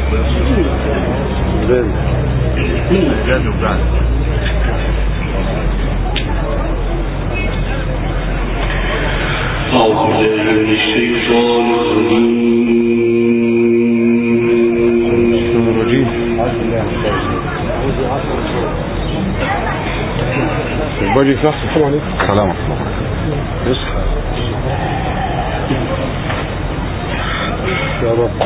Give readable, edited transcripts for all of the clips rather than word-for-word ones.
باجي صح. السلام عليكم. السلام عليكم. يصحى يا رب.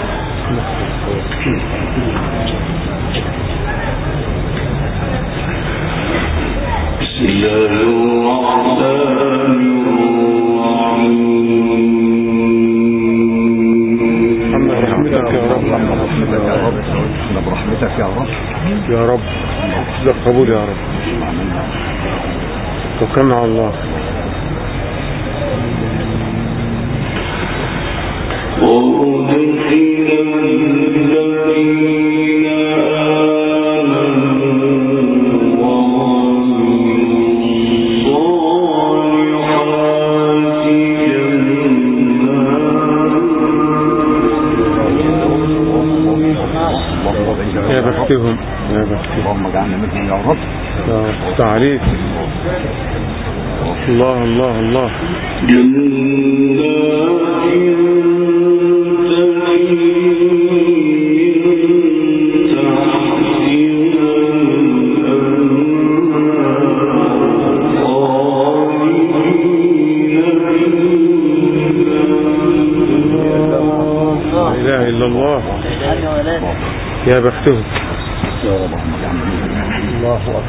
بسم الله الرحمن الرحيم. رحمتك يا رب. برحمتك يا رب يا رب ده قبول يا رب. توكلنا على الله. يا بختهم يا بختهم. اللهم اجعلنا منهم يا رب. تعريف الله الله الله. لا إله إلا الله. يا بختهم يا رب. الله أكبر.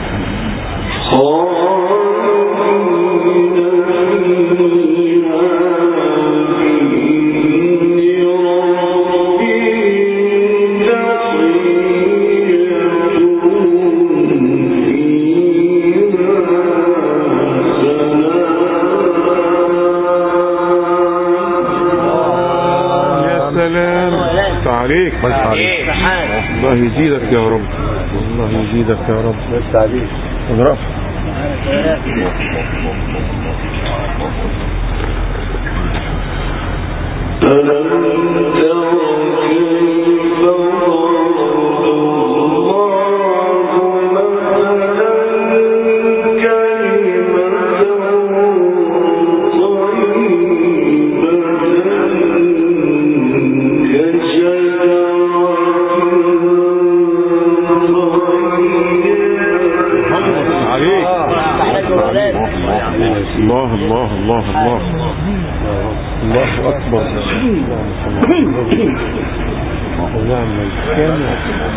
عليك بس عليك. الله يزيدك يا رب. الله يزيدك يا رب. بس عليك ونرفع. الله الله الله الله الله أكبر. نعم الكامل.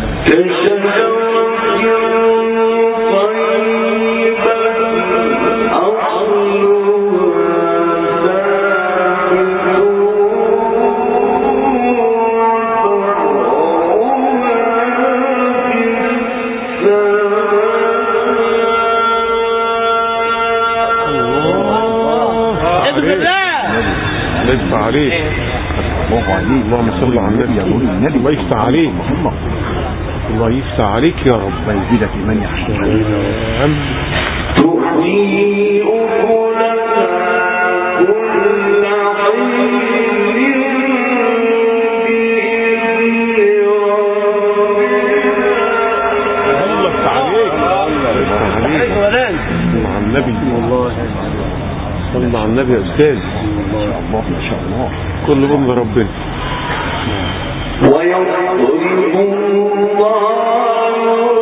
عليك. اللهم صل على النبي. الله يفتح عليك. الله يفتح عليك يا رب. الله يزيدك من يحشر. مع النبي والله. صلى على النبي يا أستاذ. الله ما شاء الله. كل بمن ربنا. ويضرب الله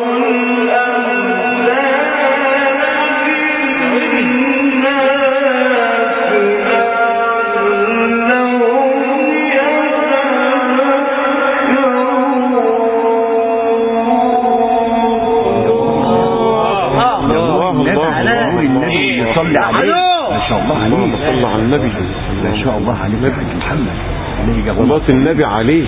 صلى عليه. ما شاء الله عليه. صلى على النبي. ما شاء الله عليه. نبي محمد عليه صلاة النبي عليه.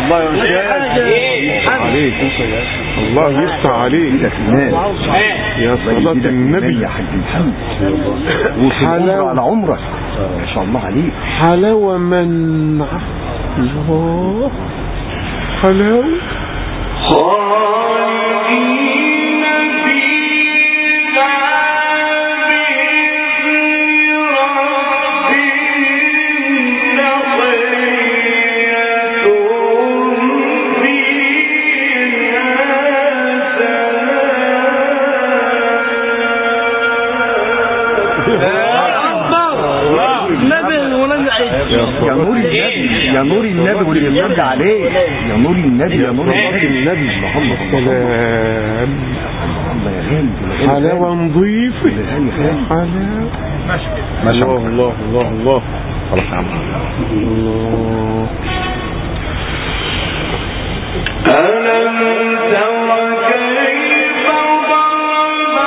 الله يفتح عليك. الله يفتح عليك يا صلاة النبي يا حاج محمد. وحلاوة على عمرك ما شاء الله عليك. حلاوة من الله حلاوة يا نور النبي واللي يصلي عليه. يا نور النبي يا نور النبي محمد سلام. الله يا غالي. حلاوة نظيفة حلاوة. ما شاء الله الله الله الله. خلاص يا عم. الله. ألم تر كيف ضرب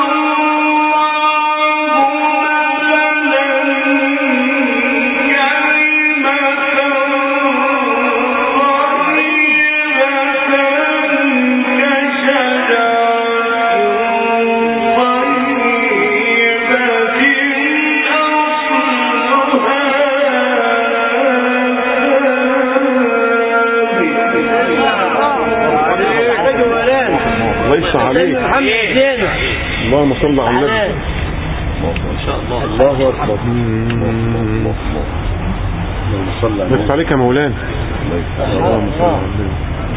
ليس عليك. اللهم صل على النبي. ما شاء الله. الله أكبر. ليس عليك يا مولانا. اللهم صل على النبي.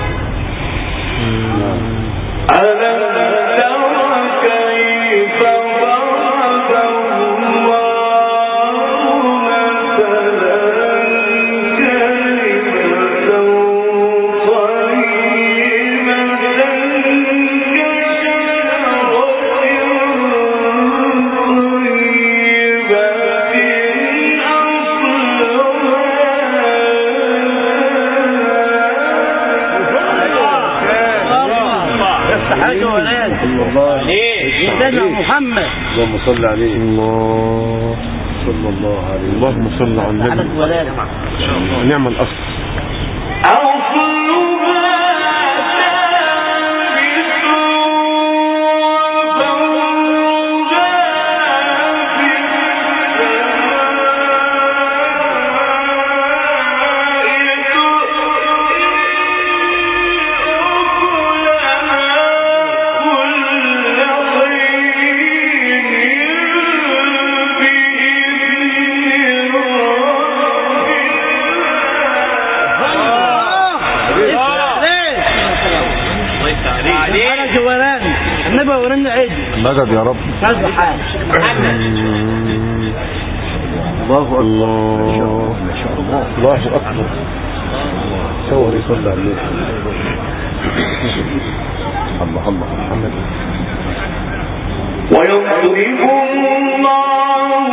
محمد اللهم صل عليه. الله صلى الله عليه. اللهم صل على النبي. نعم الأصل. مدد يا رب. الله أكبر. الله أكبر. صور يصلي عليه. الله الله محمد. ويضرب الله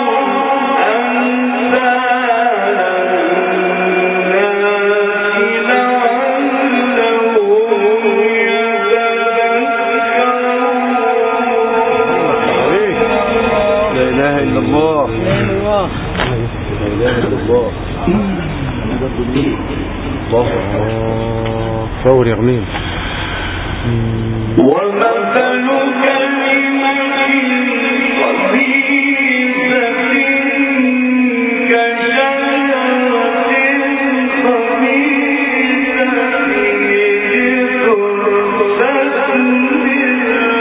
صور يا غنيم. ومثل كلمة خبيثة كشجرة خبيثة اجتثت من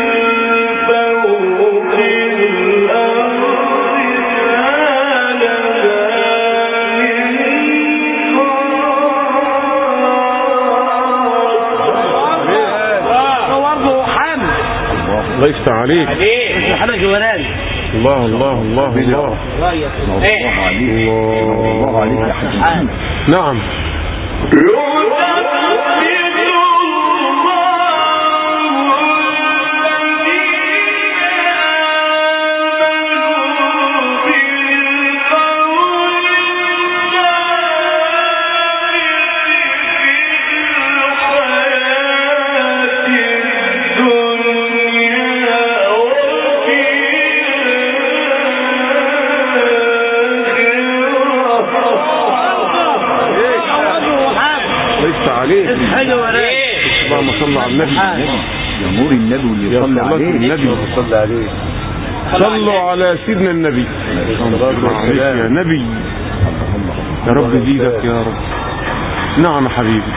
فوق الأرض الله يفتح عليك. الله الله الله الله. الله عليك يا حبيبي. نعم. الله يفتح عليك. اللهم صل على النبي. يا نور النبي واللي يصلي عليه. النبي صلى عليه. صلوا على سيدنا النبي. عليك يا نبي. يا رب زيدك يا رب. نعم يا حبيبي.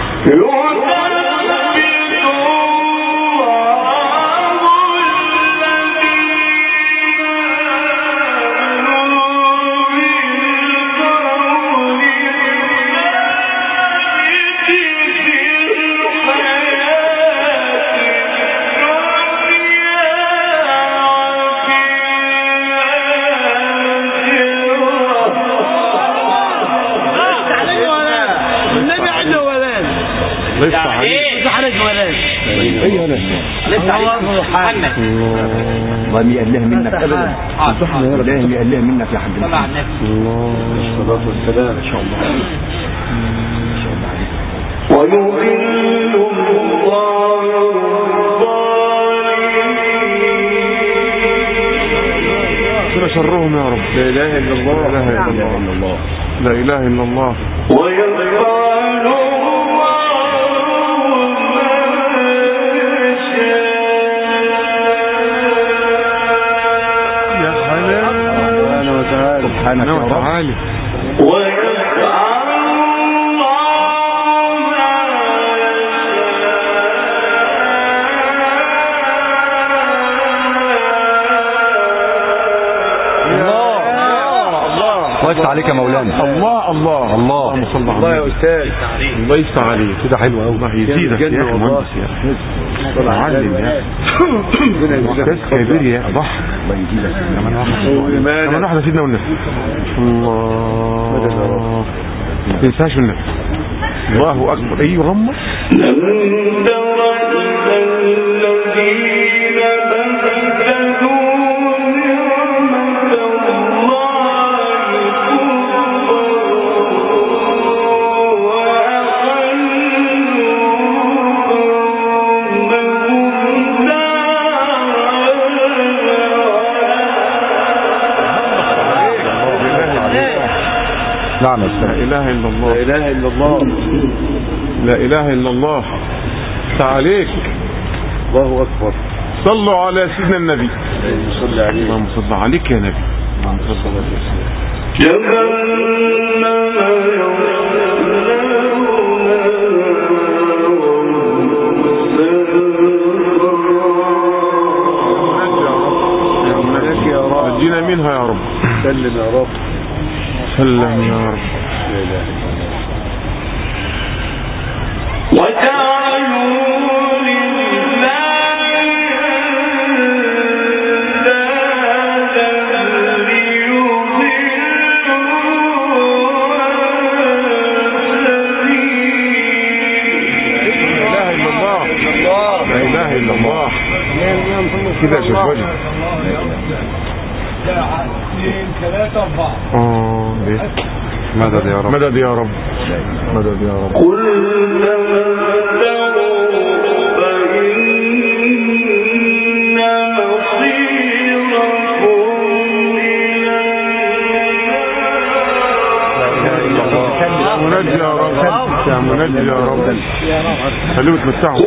ضمي الله منك ابدا. الله يقلها منك يا حبيبي. الله الصلاة والسلام ان شاء الله. ويضل الله الظالمين. شرهم يا رب. لا اله الا الله. لا اله الا الله. لا اله الا الله. سبحانك وتعالى. ويفتح عليك يا مولانا. الله الله الله. الله يا استاذ. الله يفتح عليك. كده حلو قوي. الله يزيدك يا اخي مهندس يا اخي. معلم يا استاذ كبير يا ضحك. الله يزيدك. كمان واحده سيدنا والنبي. الله ما تنساش النبي. الله اكبر. ايوه غمض. نعم يا لا اله الا الله. لا اله الا الله. لا اله الا الله. تعاليك. الله اكبر. صلوا على سيدنا النبي. صلى عليه. اللهم صل عليك يا نبي. اللهم صل عليك. نجينا منها يا رب. سلم يا رب. سلم يا رب. لا اله الا الله. لا اله الا الله. كده شوف وجه. 2 3 4. مدد يا رب. مدد يا رب. مدد يا رب. قل تمتعوا فإن مصيركم إلى منجي يا رب. يا منجي يا رب. خليهم يتمتعوا.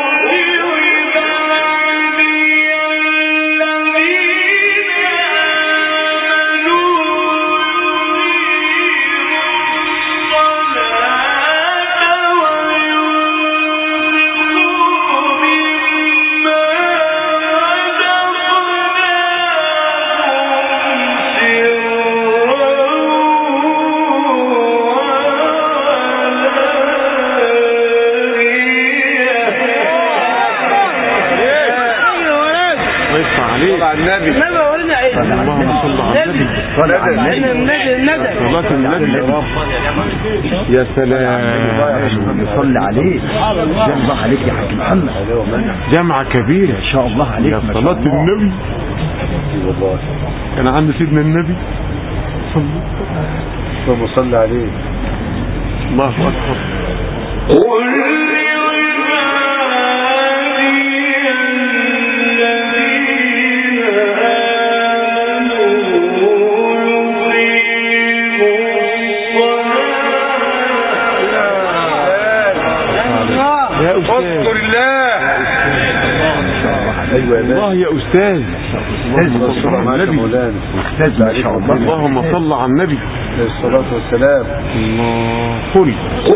النبي. اللهم صل على النبي. صلاة النبي يا رب. يا سلام. صل عليه. جمع عليك يا حاج محمد. جمعة كبيرة ان شاء الله عليك. يا صلاة النبي. والله كان عند سيدنا النبي. صل عليه. الله أكبر. الله يا أستاذ. اللهم صل على النبي. أستاذ ما شاء الله. اللهم صل على النبي الصلاة والسلام. الله. قل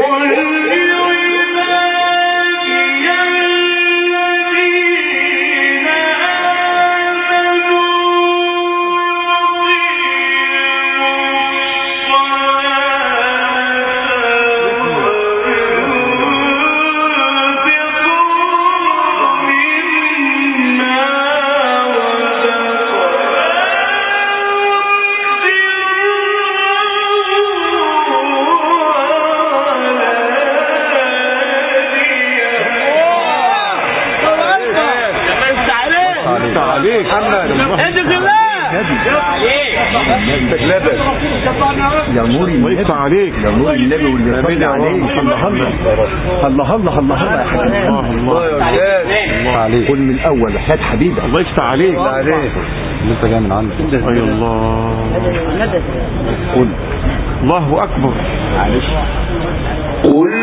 عليك يا نور النبي عليك يا نور النبي واللي صلى عليه. الله الله الله الله يا حبيبي. الله يا أستاذ عليك. قل من الأول حياة حبيبي. الله يفتح عليك. انت جاي من عندك. أي الله. قل الله أكبر. معلش. قل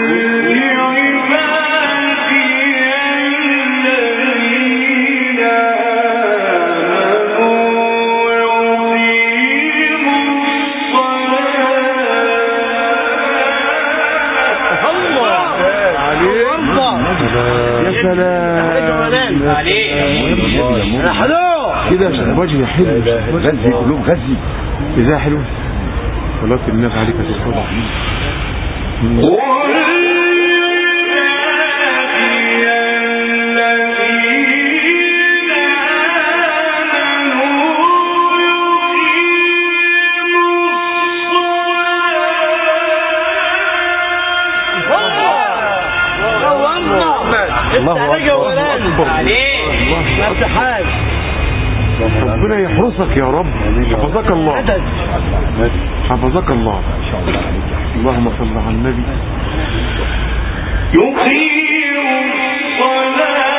يا سلام كده وجهي حلو. غزي قلوب غزي. إذا حلو صلاة النبي عليك الصلاة. الله أكبر. ربنا يحرسك يا رب. حفظك الله. حفظك الله. اللهم صل على النبي. يقيم الصلاة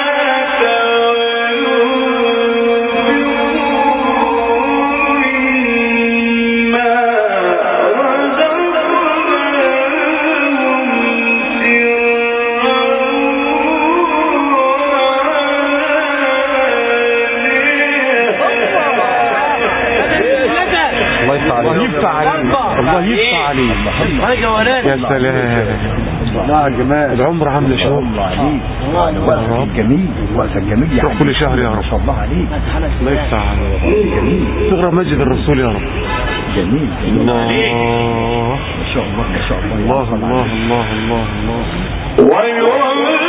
الله يفتح عليك. الله يفتح عليك. يا سلام. يا جماعة العمر عامله شو. الله عليك. وقتك جميل. وقتك جميل يعني. كل شهر يا رب. ما شاء الله عليك. الله يفتح عليك. جميل. صغرى مسجد الرسول يا رب. جميل. الله ما شاء الله ما شاء الله. الله الله الله الله الله.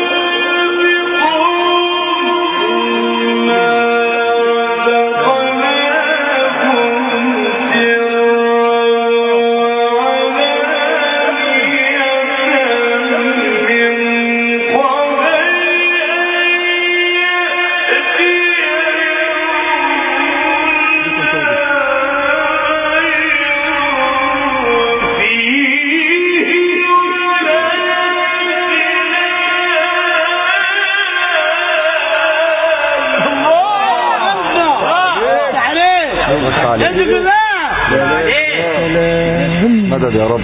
مدد يا رب.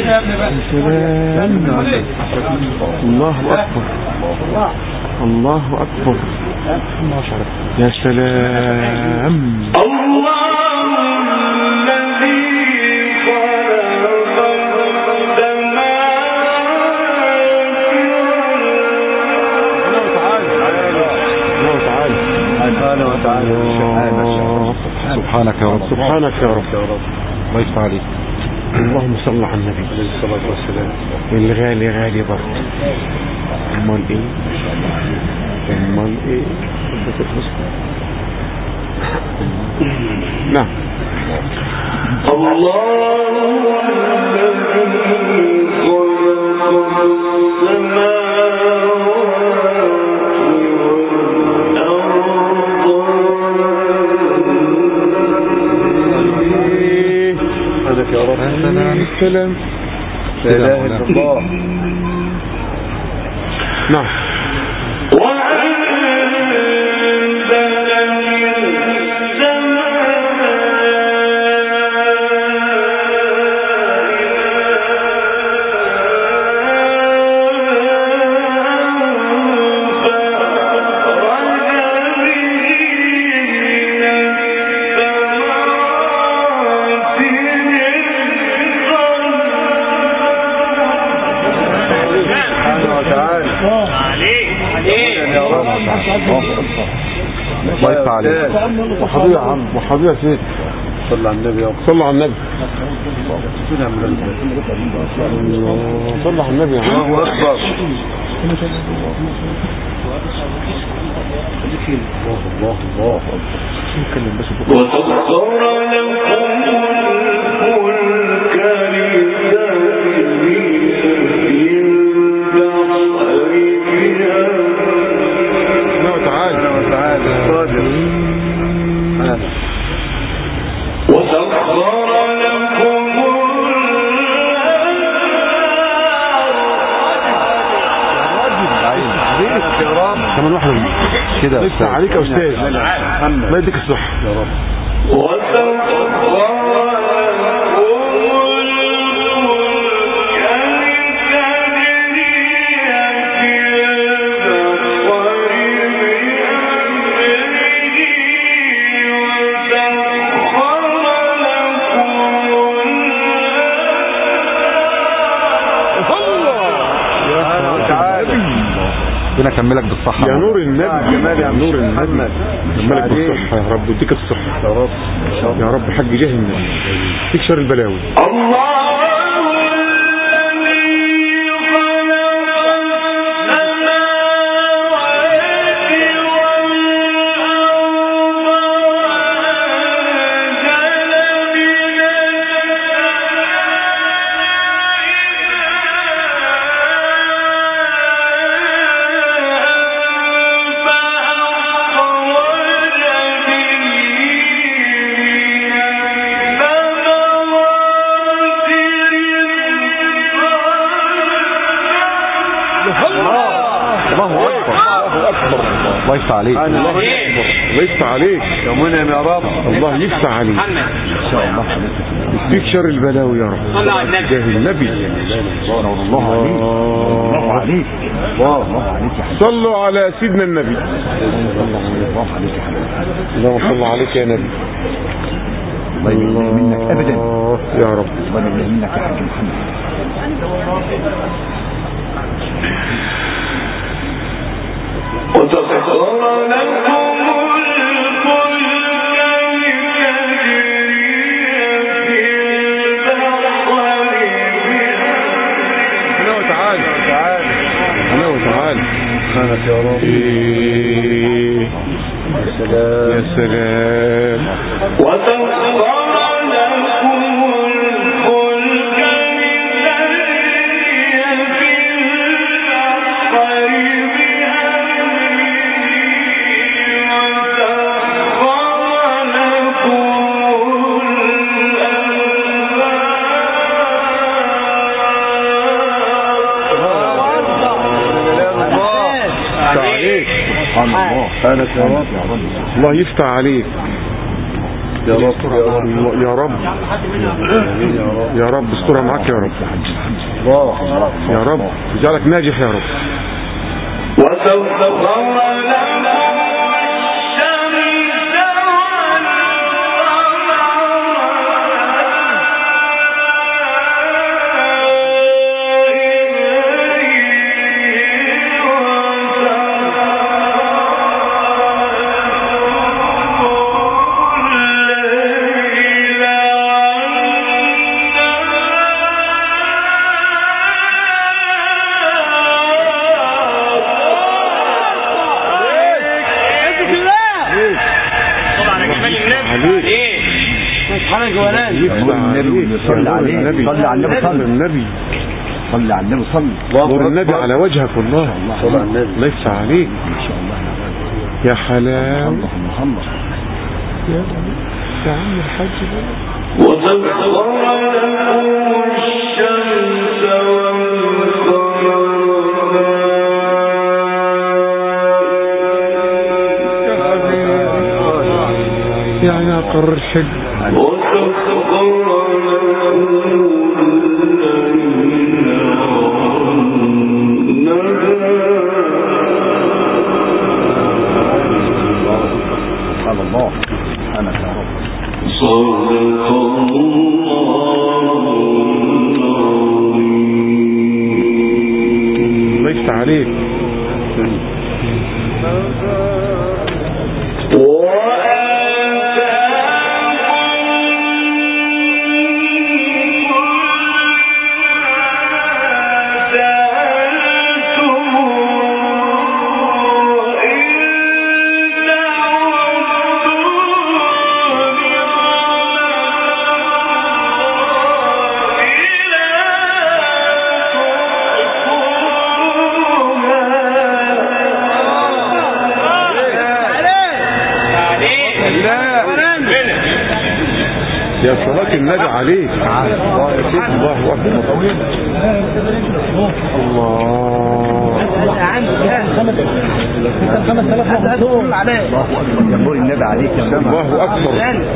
الله أكبر. الله أكبر. يا سلام. سبحانك يا رب. سبحانك يا رب. الله يفتح عليك. اللهم صل على النبي عليه الصلاة والسلام. الغالي غالي برضه. امال ايه امال ايه. نعم. الله يا رب. السلام. لا اله الا الله. نعم. الله يفتح عليك. وحبيبي يا عم، وحبيبي يا سيدي. صلى على النبي. صلى على النبي. صلى على النبي يا عم. الله أكبر. الله الله. نتكلم بس وسخر لكم الفلك لتجري في البحر بها. تعالى صادق. وسخر لكم كمان واحد كده لسه عليك يا استاذ. الله يديك الصحه يا رب. ربنا يكملك بالصحة يا نور النبي. جمال يا نور النبي. يكملك بالصحة يا رب، يديك الصحة يا رب يا رب. حق جاه النبي يكفيك شر البلاوي. الله يفتح عليك. الله يفتح عليك يا منعم يا رب. الله يفتح عليك ان شاء الله. يكفيك شر البلاوي يا رب. جاه النبي. الله عليك. الله عليك. الله عليك يا حبيبي. صلوا على سيدنا النبي. الله عليك يا حبيبي. اللهم صل عليك يا نبي. الله يبارك منك ابدا يا رب. الله يبارك منك يا حاج محمد. وسخر لكم الفلك لتجري في البحر هلا وتعالى. هلا وتعالى. سبحانك يا رب. يا سلام يا سلام. وسخر لكم الفلك لتجري في البحر الله يفتح عليك يا رب يا رب يا رب. استرها معاك يا رب. يا رب اجعلك ناجح يا رب. وسخر لكم صلى على النبي. صلى على النبي. صلى على النبي. صلى نور النبي على وجهك والله. صلى على النبي. الله يفتح عليك ان شاء الله يا حلاوة. محمد يا عم الحاج. وسخر لكم الشمس والقمر يا عقر الحج. الله أنا يا رب. صدق الله يفتح عليك. يا صلاة النبي عليك. الله أكبر. الله يا نور النبي عليك يا الله أكبر.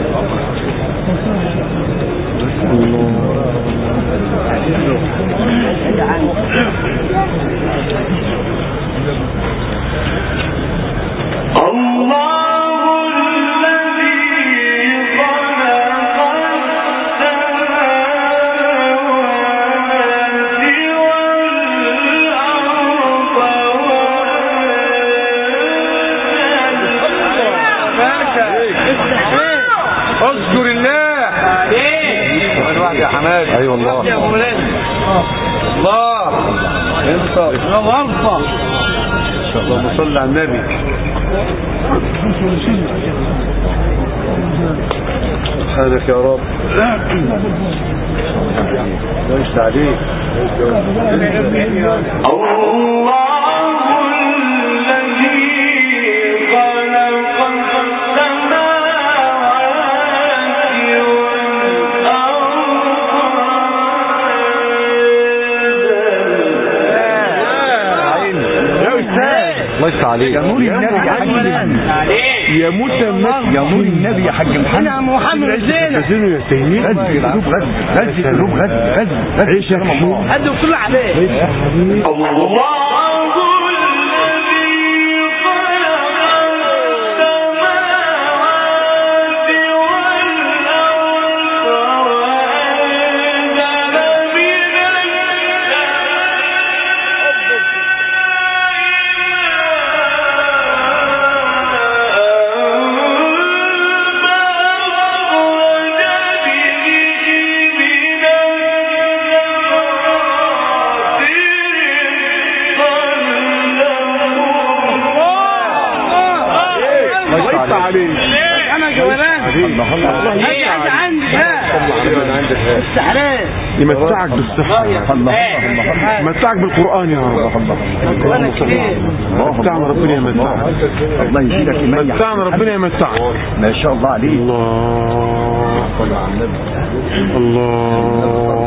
اذكر الله يا حماد. اي والله الله انصر اللهم صل على النبي. سبحانك يا رب. ليس عليك. الله عليك. يا نور النبي يا حاج يا موسى يا نور النبي يا حاج محمد. انا محمد زينب يا سيدي. غزل قلوب غزل عيش يا محمود. هدوا كل عليه. الله يمتعك بالصحة. يمتعك بالقرآن يا رب. متعنا ربنا يمتعك. الله يزيدك إيمان. متعنا ربنا يمتعك. ما شاء الله عليك. الله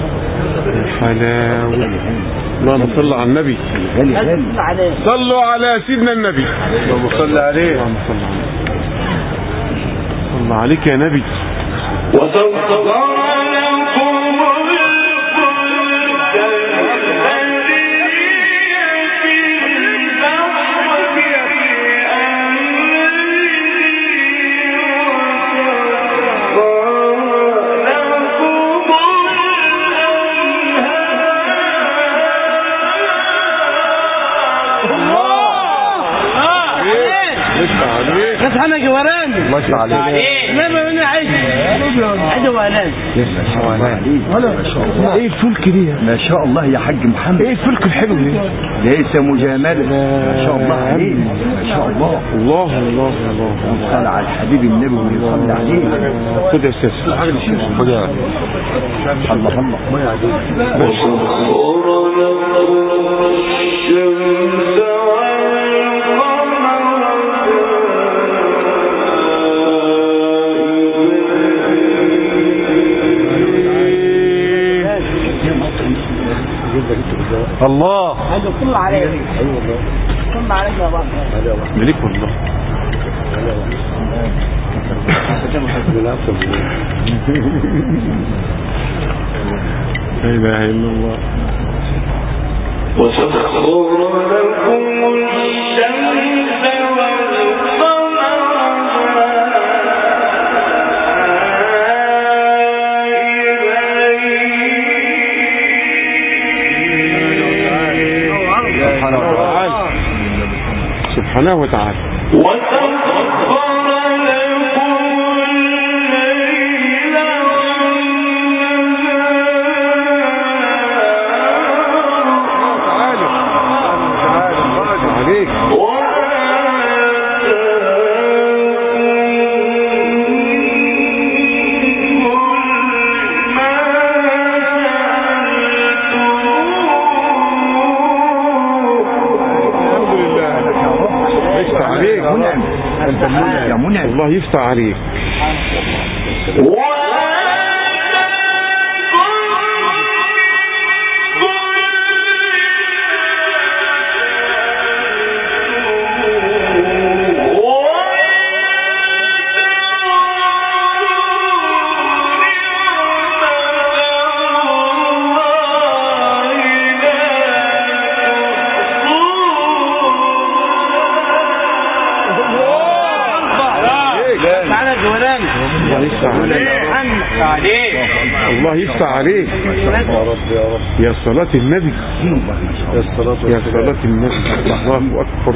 حلاوة. اللهم صل على النبي. صلوا على سيدنا النبي. اللهم صل عليه. صل عليك يا نبي. الله يسعى عليك. لما انا عايز ولاد. ايه الفلك دي؟ ما شاء الله يا حاج محمد. ايه الفلك الحلو ده؟ ليس مجامله. ما شاء الله عليك. ما شاء الله. الله الله الله. صل على الحبيب النبي ويصلي عليه. خد يا استاذ. خد يا الله الله. ما يعجبك. الله صل عليك. صل عليك يا بابا. ملك والله. لا اله الا الله. وسخر لكم الشمس سبحانه وتعالى. الله يفتح عليك. يفتح عليك. الله يفتح عليك يا صلاة النبي، يا صلاة النبي. الله أكبر.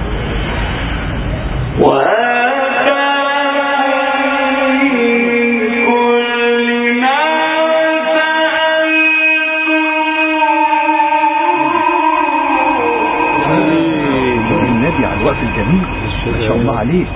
النبي على الوقت الجميل ما شاء الله عليه.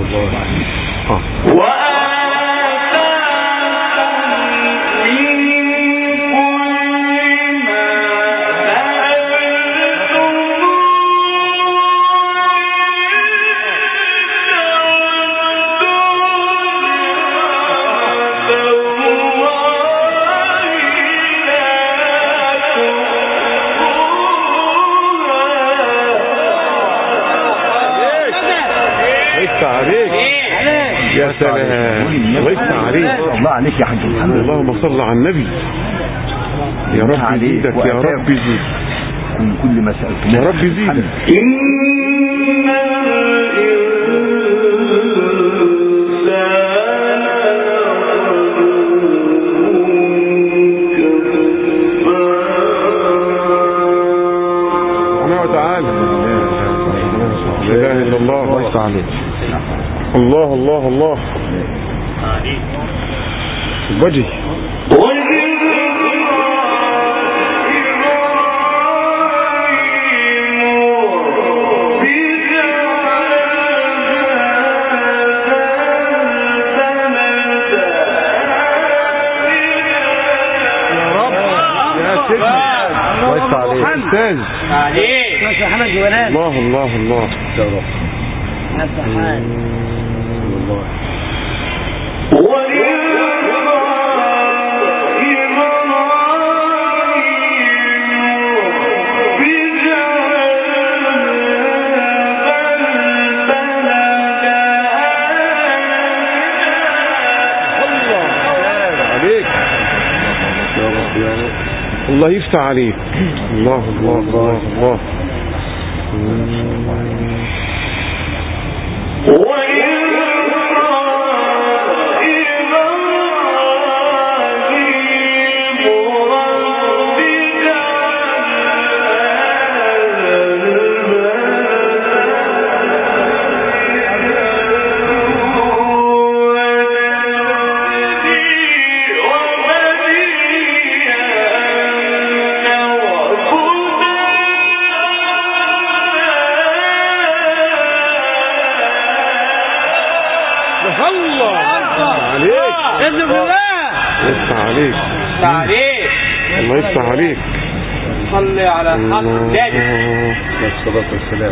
يا سلام، الله يفتح عليك. الله عليك يا حاج محمد. اللهم صل على النبي. يا رب يزيدك، يا رب يزيدك من كل ما سألتم، يا رب يزيدك. سبحانه وتعالى. لا إله إلا الله. الله يفتح عليك. الله الله الله. الوجه أستاذ الله الله الله. الله يفتح عليك. الله الله الله الله. الله يفتح عليك. صلي على حق النبي والصلاة والسلام.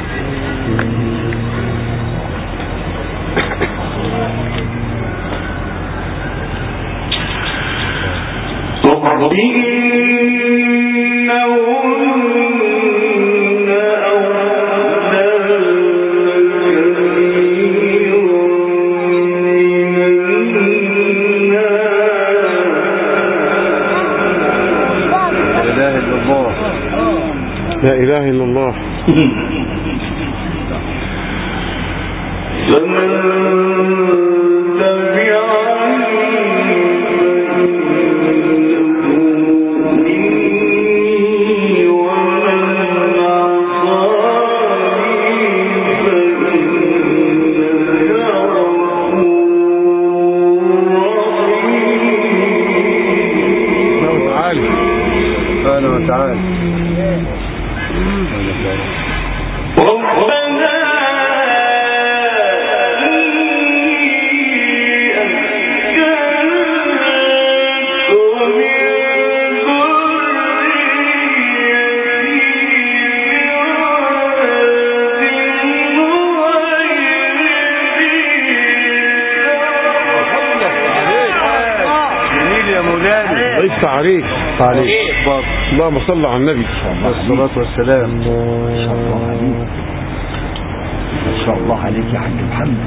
لا إله إلا الله. عليك اللهم صل على النبي والصلاة والسلام. ما شاء الله عليك، ما شاء الله عليك يا حاج محمد.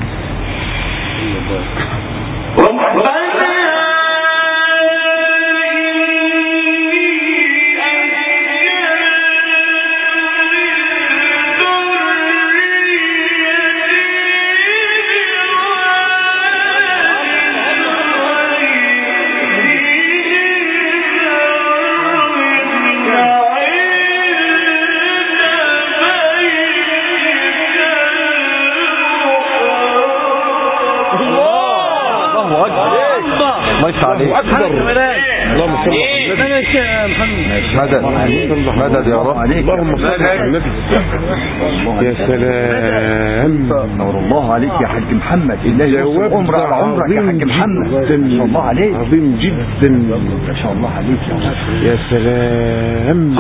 يا محمد. مدد يا رب. اللهم صل على النبي. يا سلام. نور الله عليك يا حاج محمد. الله يوفق عمرك على عمرك يا حاج محمد. ما شاء الله عليك. عظيم جدا. ما شاء الله عليك يا سلام.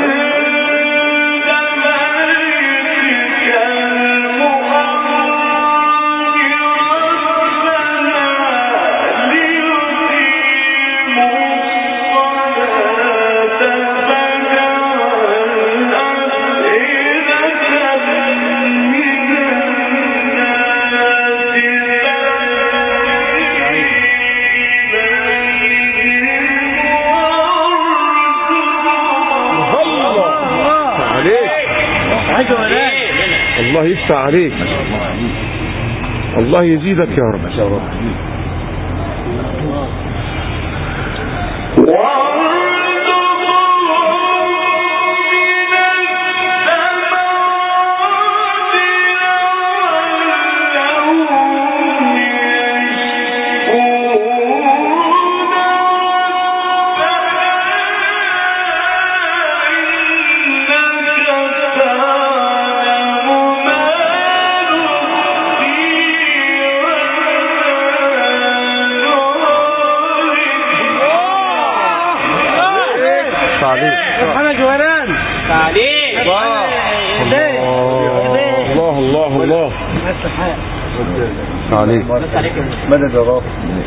الله يفتح عليك. الله يزيدك يا رب. الله عليك. مدد يا رب.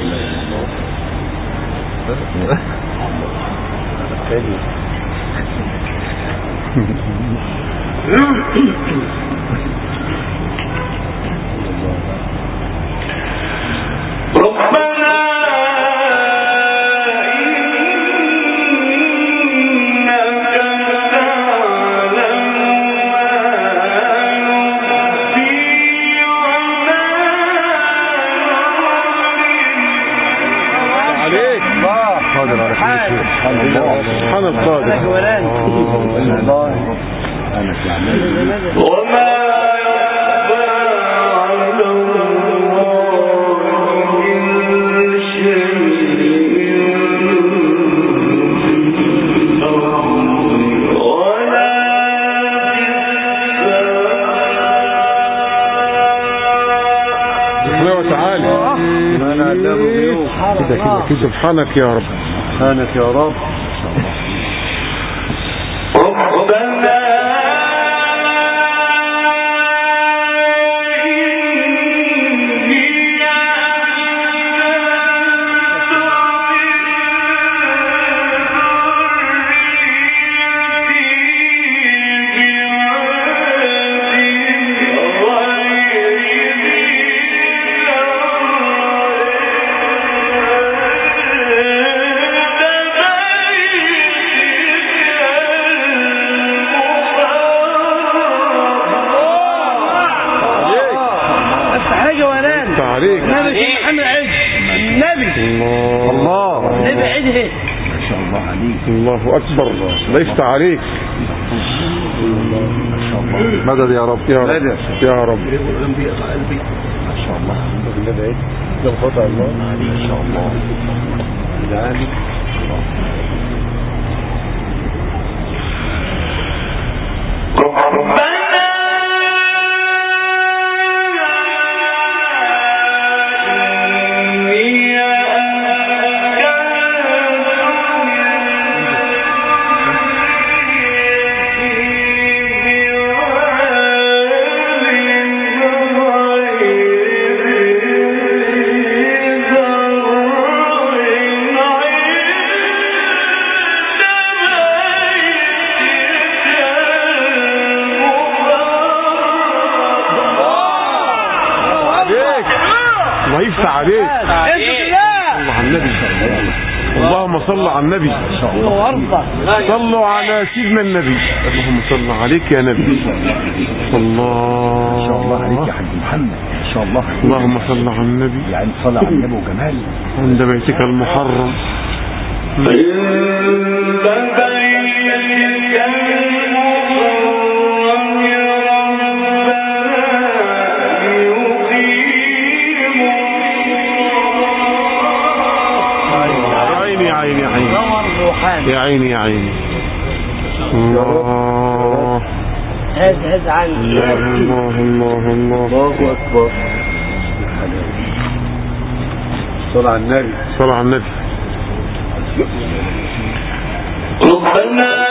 سبحان القادر. وما يخفى على الله من شيء ولا وتعالى. كده سبحانك يا رب. سبحانك يا رب. الله أكبر. الله يفتح عليك. مدد يا رب يا رب يا رب. ما شاء الله. الله ما شاء الله. عليك. الله على النبي. اللهم صل على النبي. صلوا على سيدنا النبي. اللهم صل عليك يا نبي. الله ما شاء الله عليك يا حاج محمد. ما شاء الله. اللهم صل على النبي. يعني صل على النبي وجمال عند بيتك المحرم. يا عيني الله هز عني الله الله أكبر. صلى على النبي. صلى على النبي. ربنا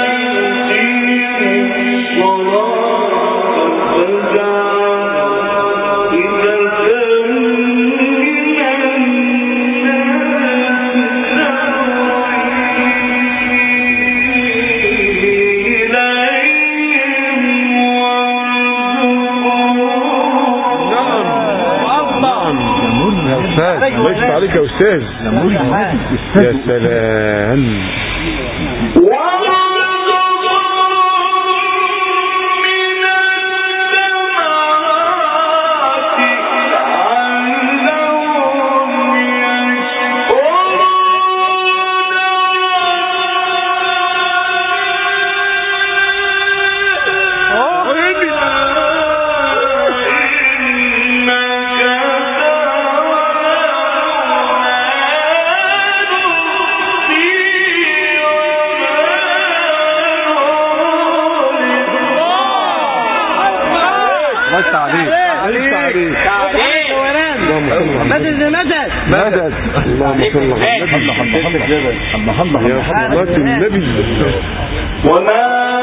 الله يفتح عليك يا أستاذ. يا سلام. مدد. اللهم صل على النبي. يا صلاة النبي. وما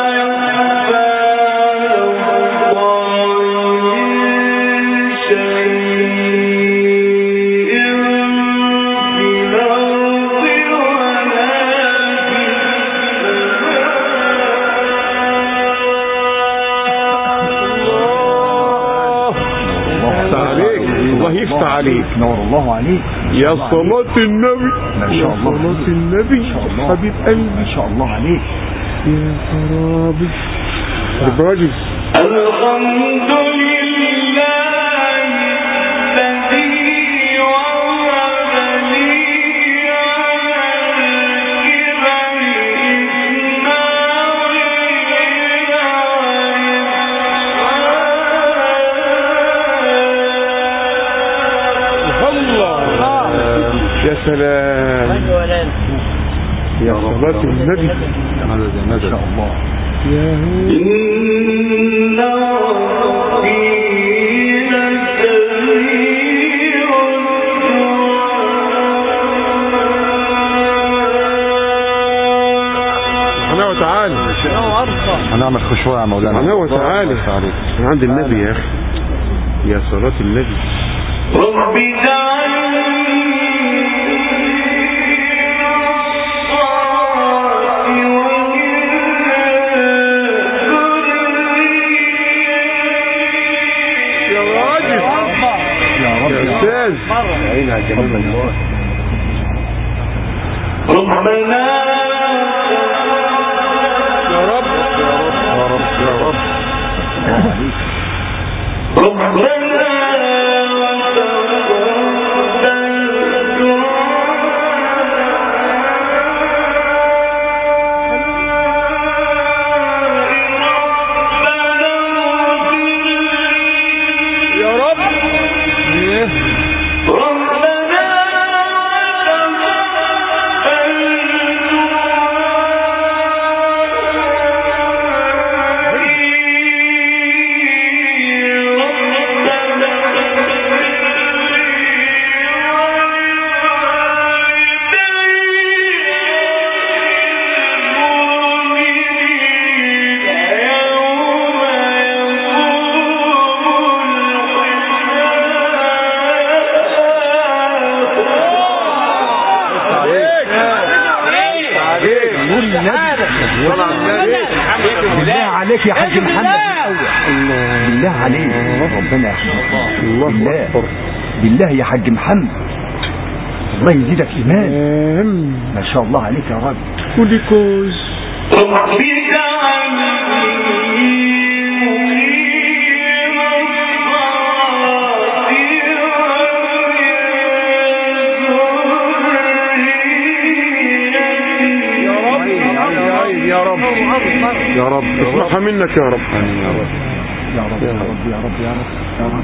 عليك. نور الله عليك. يا صلاة النبي. ما شاء الله. صلاة النبي. حبيب قلبي. ما شاء الله عليك. يا خرابي. الراجل. الحمد لله الذي وهبني يا سلام. يا صلاة النبي. ما شاء الله. إن ربي لسميع سبحانه وتعالى. هنعمل خشوع يا مولانا. سبحانه وتعالى. من عند النبي يا أخي. يا صلاة النبي. ربي ربنا يا رب يا رب يا رب ربنا بالله عليك يا حاج محمد. بالله عليك. ربنا يحفظك. بالله بالله يا حاج محمد. الله يزيدك إيمان. ما شاء الله عليك يا راجل. كل كوز. يا رب اسمعها منك يا رب. يا رب يا رب يا رب يا رب يا رب.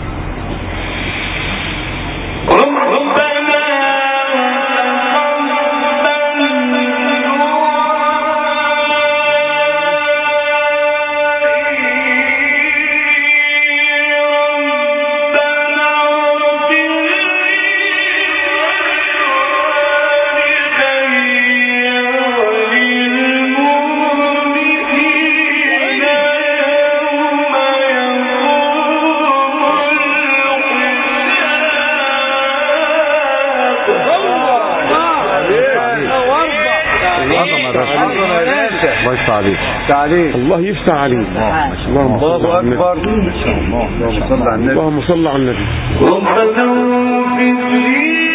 الله يفتح عليك. الله يفتح عليك. اللهم صل على النبي. ربنا اغفر لي